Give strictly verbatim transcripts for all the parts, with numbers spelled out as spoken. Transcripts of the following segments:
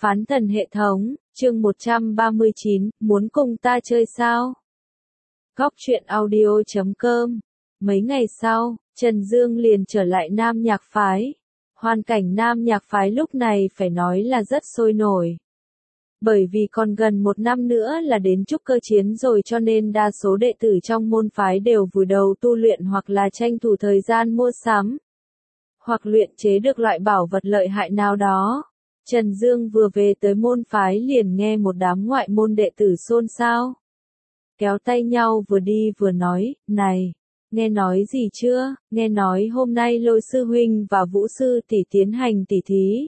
Phán thần hệ thống, chương một trăm ba mươi chín, muốn cùng ta chơi sao? Góc truyện audio chấm com. Mấy ngày sau, Trần Dương liền trở lại Nam Nhạc Phái. Hoàn cảnh Nam Nhạc Phái lúc này phải nói là rất sôi nổi. Bởi vì còn gần một năm nữa là đến trúc cơ chiến rồi, cho nên đa số đệ tử trong môn phái đều vùi đầu tu luyện hoặc là tranh thủ thời gian mua sắm, hoặc luyện chế được loại bảo vật lợi hại nào đó. Trần Dương vừa về tới môn phái liền nghe một đám ngoại môn đệ tử xôn xao. Kéo tay nhau vừa đi vừa nói, này, nghe nói gì chưa, nghe nói hôm nay Lôi sư huynh và Vũ sư tỷ tiến hành tỉ thí.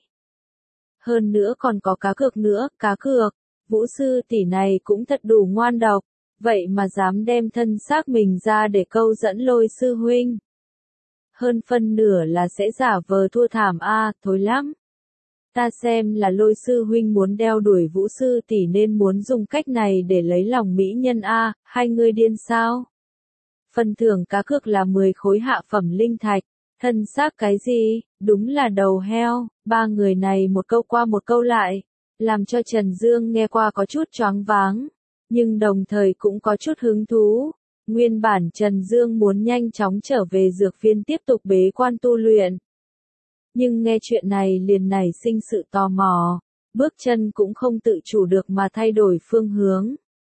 Hơn nữa còn có cá cược nữa, cá cược, Vũ sư tỷ này cũng thật đủ ngoan độc, vậy mà dám đem thân xác mình ra để câu dẫn Lôi sư huynh. Hơn phân nửa là sẽ giả vờ thua thảm a, à, thối lắm. Ta xem là Lôi sư huynh muốn đeo đuổi Vũ sư tỷ nên muốn dùng cách này để lấy lòng mỹ nhân a, à, hai người điên sao? Phần thưởng cá cược là mười khối hạ phẩm linh thạch, thân xác cái gì, đúng là đầu heo. Ba người này một câu qua một câu lại, làm cho Trần Dương nghe qua có chút choáng váng, nhưng đồng thời cũng có chút hứng thú. Nguyên bản Trần Dương muốn nhanh chóng trở về dược viên tiếp tục bế quan tu luyện. Nhưng nghe chuyện này liền nảy sinh sự tò mò, bước chân cũng không tự chủ được mà thay đổi phương hướng.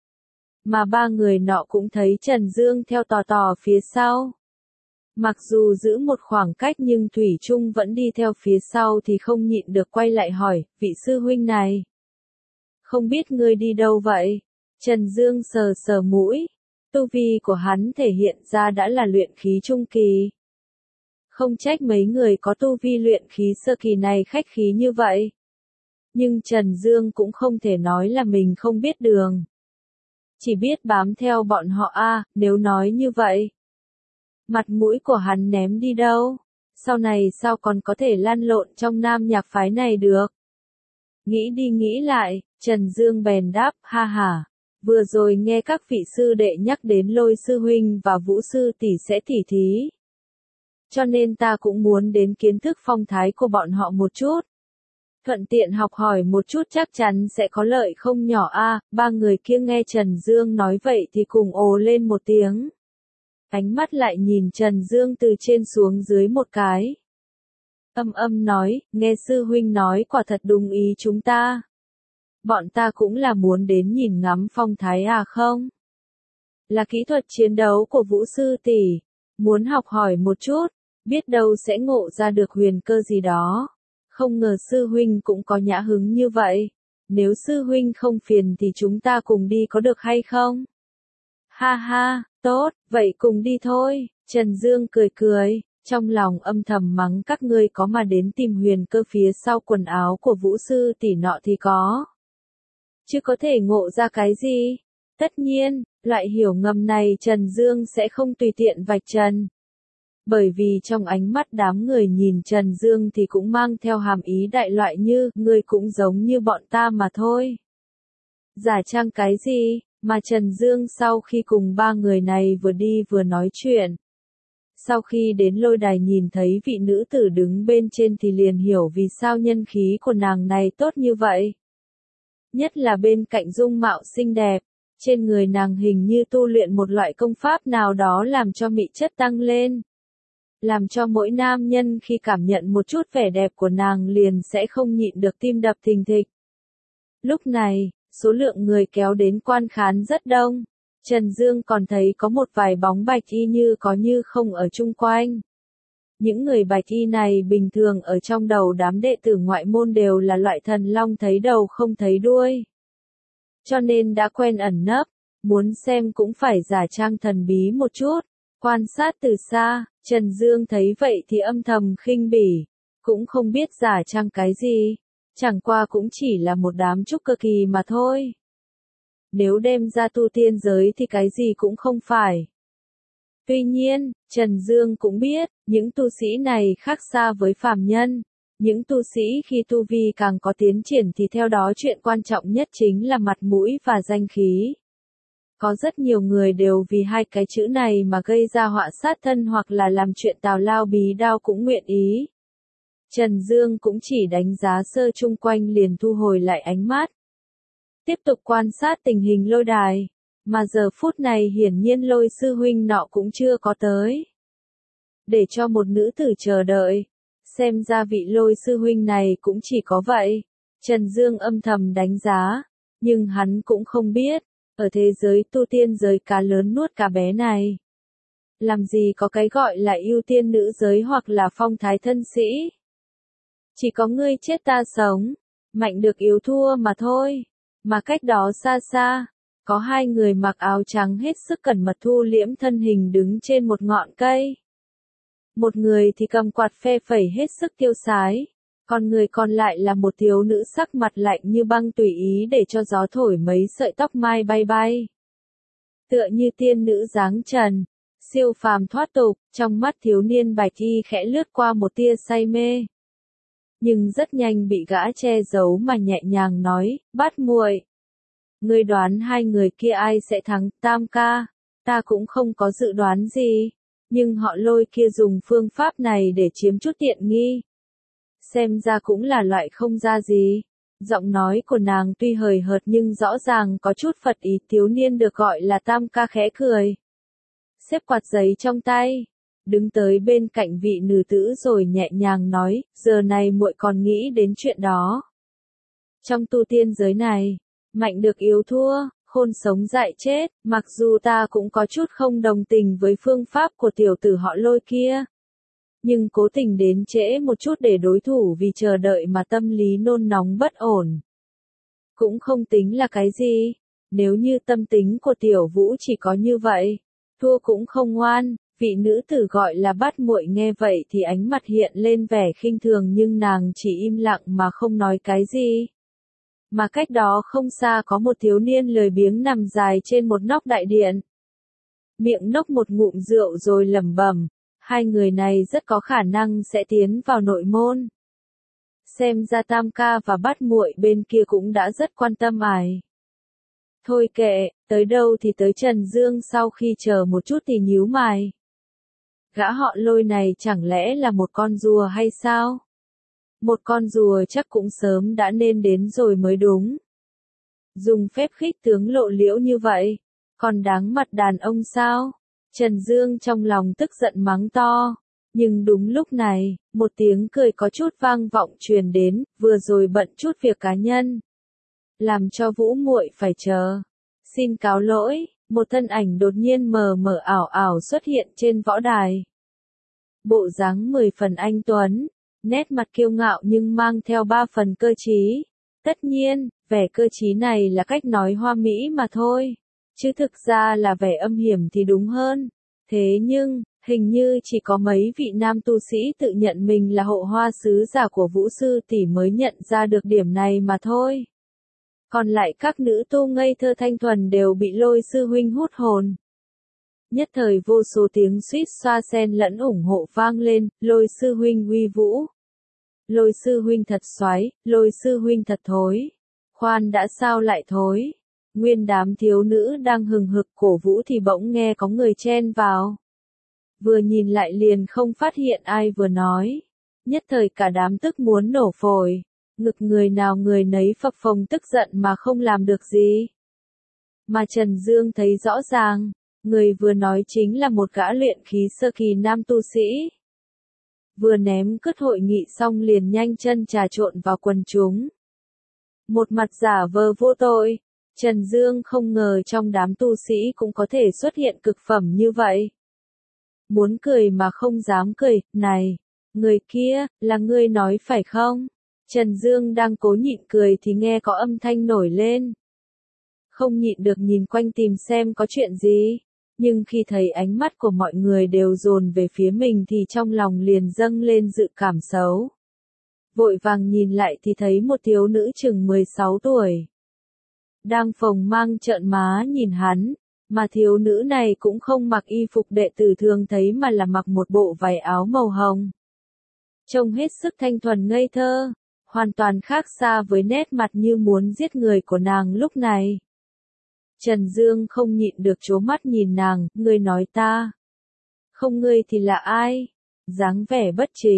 Mà ba người nọ cũng thấy Trần Dương theo tò tò phía sau. Mặc dù giữ một khoảng cách nhưng Thủy Trung vẫn đi theo phía sau thì không nhịn được quay lại hỏi, vị sư huynh này. Không biết ngươi đi đâu vậy? Trần Dương sờ sờ mũi. Tu vi của hắn thể hiện ra đã là luyện khí trung kỳ. Không trách mấy người có tu vi luyện khí sơ kỳ này khách khí như vậy. Nhưng Trần Dương cũng không thể nói là mình không biết đường. Chỉ biết bám theo bọn họ a, à, nếu nói như vậy. Mặt mũi của hắn ném đi đâu? Sau này sao còn có thể lăn lộn trong Nam Nhạc Phái này được? Nghĩ đi nghĩ lại, Trần Dương bèn đáp, ha ha. Vừa rồi nghe các vị sư đệ nhắc đến Lôi sư huynh và Vũ sư tỷ sẽ tỉ thí. Cho nên ta cũng muốn đến kiến thức phong thái của bọn họ một chút. Thuận tiện học hỏi một chút chắc chắn sẽ có lợi không nhỏ a. À, ba người kia nghe Trần Dương nói vậy thì cùng ồ lên một tiếng. Ánh mắt lại nhìn Trần Dương từ trên xuống dưới một cái. Âm âm nói, nghe sư huynh nói quả thật đúng ý chúng ta. Bọn ta cũng là muốn đến nhìn ngắm phong thái à không? Là kỹ thuật chiến đấu của Vũ sư tỷ, muốn học hỏi một chút, biết đâu sẽ ngộ ra được huyền cơ gì đó. Không ngờ sư huynh cũng có nhã hứng như vậy. Nếu sư huynh không phiền thì chúng ta cùng đi có được hay không? Ha ha, tốt, vậy cùng đi thôi. Trần Dương cười cười, trong lòng âm thầm mắng các ngươi có mà đến tìm huyền cơ phía sau quần áo của Vũ sư tỷ nọ thì có. Chứ có thể ngộ ra cái gì? Tất nhiên, loại hiểu ngầm này Trần Dương sẽ không tùy tiện vạch trần. Bởi vì trong ánh mắt đám người nhìn Trần Dương thì cũng mang theo hàm ý đại loại như, ngươi cũng giống như bọn ta mà thôi. Giả trang cái gì, mà Trần Dương sau khi cùng ba người này vừa đi vừa nói chuyện. Sau khi đến lôi đài nhìn thấy vị nữ tử đứng bên trên thì liền hiểu vì sao nhân khí của nàng này tốt như vậy. Nhất là bên cạnh dung mạo xinh đẹp, trên người nàng hình như tu luyện một loại công pháp nào đó làm cho mị chất tăng lên. Làm cho mỗi nam nhân khi cảm nhận một chút vẻ đẹp của nàng liền sẽ không nhịn được tim đập thình thịch. Lúc này, số lượng người kéo đến quan khán rất đông. Trần Dương còn thấy có một vài bóng bạch y như có như không ở chung quanh. Những người bạch y này bình thường ở trong đầu đám đệ tử ngoại môn đều là loại thần long thấy đầu không thấy đuôi. Cho nên đã quen ẩn nấp, muốn xem cũng phải giả trang thần bí một chút. Quan sát từ xa, Trần Dương thấy vậy thì âm thầm khinh bỉ, cũng không biết giả trang cái gì, chẳng qua cũng chỉ là một đám trúc cơ kỳ mà thôi. Nếu đem ra tu tiên giới thì cái gì cũng không phải. Tuy nhiên, Trần Dương cũng biết, những tu sĩ này khác xa với phàm nhân. Những tu sĩ khi tu vi càng có tiến triển thì theo đó chuyện quan trọng nhất chính là mặt mũi và danh khí. Có rất nhiều người đều vì hai cái chữ này mà gây ra họa sát thân hoặc là làm chuyện tào lao bí đao cũng nguyện ý. Trần Dương cũng chỉ đánh giá sơ chung quanh liền thu hồi lại ánh mắt. Tiếp tục quan sát tình hình lôi đài, mà giờ phút này hiển nhiên lôi sư huynh nọ cũng chưa có tới. Để cho một nữ tử chờ đợi, xem ra vị lôi sư huynh này cũng chỉ có vậy. Trần Dương âm thầm đánh giá, nhưng hắn cũng không biết, ở thế giới tu tiên giới cá lớn nuốt cá bé này. Làm gì có cái gọi là ưu tiên nữ giới hoặc là phong thái thân sĩ. Chỉ có ngươi chết ta sống, mạnh được yếu thua mà thôi. Mà cách đó xa xa, có hai người mặc áo trắng hết sức cẩn mật thu liễm thân hình đứng trên một ngọn cây. Một người thì cầm quạt phe phẩy hết sức tiêu sái, còn người còn lại là một thiếu nữ sắc mặt lạnh như băng tùy ý để cho gió thổi mấy sợi tóc mai bay bay. Tựa như tiên nữ dáng trần, siêu phàm thoát tục, trong mắt thiếu niên bạch y khẽ lướt qua một tia say mê. Nhưng rất nhanh bị gã che giấu mà nhẹ nhàng nói, Bát muội, ngươi đoán hai người kia ai sẽ thắng? Tam ca, ta cũng không có dự đoán gì, nhưng họ Lôi kia dùng phương pháp này để chiếm chút tiện nghi. Xem ra cũng là loại không ra gì. Giọng nói của nàng tuy hời hợt nhưng rõ ràng có chút phật ý. Thiếu niên được gọi là Tam ca khẽ cười, xếp quạt giấy trong tay, đứng tới bên cạnh vị nữ tử rồi nhẹ nhàng nói, giờ này muội còn nghĩ đến chuyện đó. Trong tu tiên giới này, mạnh được yếu thua, khôn sống dại chết, mặc dù ta cũng có chút không đồng tình với phương pháp của tiểu tử họ Lôi kia. Nhưng cố tình đến trễ một chút để đối thủ vì chờ đợi mà tâm lý nôn nóng bất ổn. Cũng không tính là cái gì, nếu như tâm tính của tiểu vũ chỉ có như vậy, thua cũng không ngoan. Vị nữ tử gọi là Bát muội nghe vậy thì ánh mặt hiện lên vẻ khinh thường nhưng nàng chỉ im lặng mà không nói cái gì. Mà cách đó không xa có một thiếu niên lười biếng nằm dài trên một nóc đại điện. Miệng nốc một ngụm rượu rồi lẩm bẩm, hai người này rất có khả năng sẽ tiến vào nội môn. Xem ra Tam ca và Bát muội bên kia cũng đã rất quan tâm ải. Thôi kệ, tới đâu thì tới. Trần Dương sau khi chờ một chút thì nhíu mày. Gã họ Lôi này chẳng lẽ là một con rùa hay sao? Một con rùa chắc cũng sớm đã nên đến rồi mới đúng. Dùng phép khích tướng lộ liễu như vậy, còn đáng mặt đàn ông sao? Trần Dương trong lòng tức giận mắng to. Nhưng đúng lúc này, một tiếng cười có chút vang vọng truyền đến, vừa rồi bận chút việc cá nhân. Làm cho Vũ muội phải chờ. Xin cáo lỗi, một thân ảnh đột nhiên mờ mờ ảo ảo xuất hiện trên võ đài. Bộ dáng mười phần anh tuấn, nét mặt kiêu ngạo nhưng mang theo ba phần cơ trí. Tất nhiên, vẻ cơ trí này là cách nói hoa mỹ mà thôi, chứ thực ra là vẻ âm hiểm thì đúng hơn. Thế nhưng, hình như chỉ có mấy vị nam tu sĩ tự nhận mình là hộ hoa sứ giả của Vũ sư tỷ mới nhận ra được điểm này mà thôi. Còn lại các nữ tu ngây thơ thanh thuần đều bị Lôi sư huynh hút hồn. Nhất thời vô số tiếng suýt xoa xen lẫn ủng hộ vang lên, Lôi sư huynh uy vũ. Lôi sư huynh thật xoái, Lôi sư huynh thật thối. Khoan đã, sao lại thối? Nguyên đám thiếu nữ đang hừng hực cổ vũ thì bỗng nghe có người chen vào. Vừa nhìn lại liền không phát hiện ai vừa nói. Nhất thời cả đám tức muốn nổ phổi. Ngực người nào người nấy phập phồng tức giận mà không làm được gì. Mà Trần Dương thấy rõ ràng, người vừa nói chính là một gã luyện khí sơ kỳ nam tu sĩ. Vừa ném cứt hội nghị xong liền nhanh chân trà trộn vào quần chúng. Một mặt giả vờ vô tội, Trần Dương không ngờ trong đám tu sĩ cũng có thể xuất hiện cực phẩm như vậy. Muốn cười mà không dám cười, này, người kia, là ngươi nói phải không? Trần Dương đang cố nhịn cười thì nghe có âm thanh nổi lên. Không nhịn được nhìn quanh tìm xem có chuyện gì, nhưng khi thấy ánh mắt của mọi người đều dồn về phía mình thì trong lòng liền dâng lên dự cảm xấu. Vội vàng nhìn lại thì thấy một thiếu nữ chừng mười sáu tuổi. Đang phồng mang trợn má nhìn hắn, mà thiếu nữ này cũng không mặc y phục đệ tử thường thấy mà là mặc một bộ váy áo màu hồng. Trông hết sức thanh thuần ngây thơ, hoàn toàn khác xa với nét mặt như muốn giết người của nàng lúc này. Trần Dương không nhịn được trố mắt nhìn nàng, ngươi nói ta. Không ngươi thì là ai? Dáng vẻ bất chính,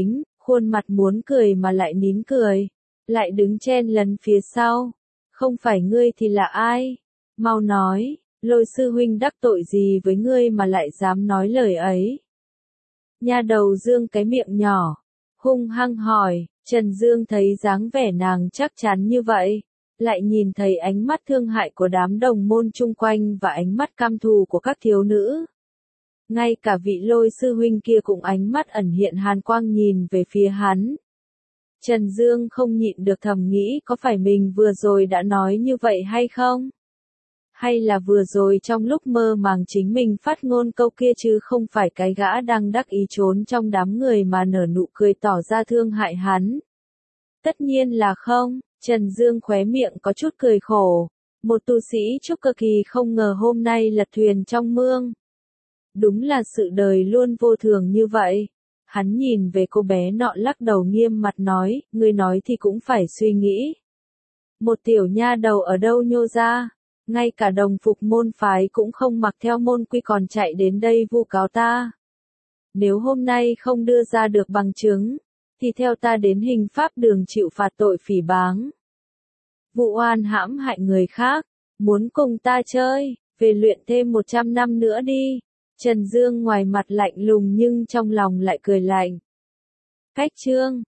khuôn mặt muốn cười mà lại nín cười, lại đứng chen lấn phía sau. Không phải ngươi thì là ai? Mau nói, Lôi sư huynh đắc tội gì với ngươi mà lại dám nói lời ấy? Nha đầu dương cái miệng nhỏ, hung hăng hỏi. Trần Dương thấy dáng vẻ nàng chắc chắn như vậy, lại nhìn thấy ánh mắt thương hại của đám đồng môn chung quanh và ánh mắt căm thù của các thiếu nữ. Ngay cả vị Lôi sư huynh kia cũng ánh mắt ẩn hiện hàn quang nhìn về phía hắn. Trần Dương không nhịn được thầm nghĩ có phải mình vừa rồi đã nói như vậy hay không? Hay là vừa rồi trong lúc mơ màng chính mình phát ngôn câu kia chứ không phải cái gã đang đắc ý trốn trong đám người mà nở nụ cười tỏ ra thương hại hắn? Tất nhiên là không, Trần Dương khóe miệng có chút cười khổ. Một tu sĩ trúc cơ kỳ không ngờ hôm nay lật thuyền trong mương. Đúng là sự đời luôn vô thường như vậy. Hắn nhìn về cô bé nọ lắc đầu nghiêm mặt nói, ngươi nói thì cũng phải suy nghĩ. Một tiểu nha đầu ở đâu nhô ra, ngay cả đồng phục môn phái cũng không mặc theo môn quy còn chạy đến đây vu cáo ta. Nếu hôm nay không đưa ra được bằng chứng, thì theo ta đến hình pháp đường chịu phạt tội phỉ báng. Vụ oan hãm hại người khác, muốn cùng ta chơi, về luyện thêm một trăm năm nữa đi. Trần Dương ngoài mặt lạnh lùng nhưng trong lòng lại cười lạnh. Cách chương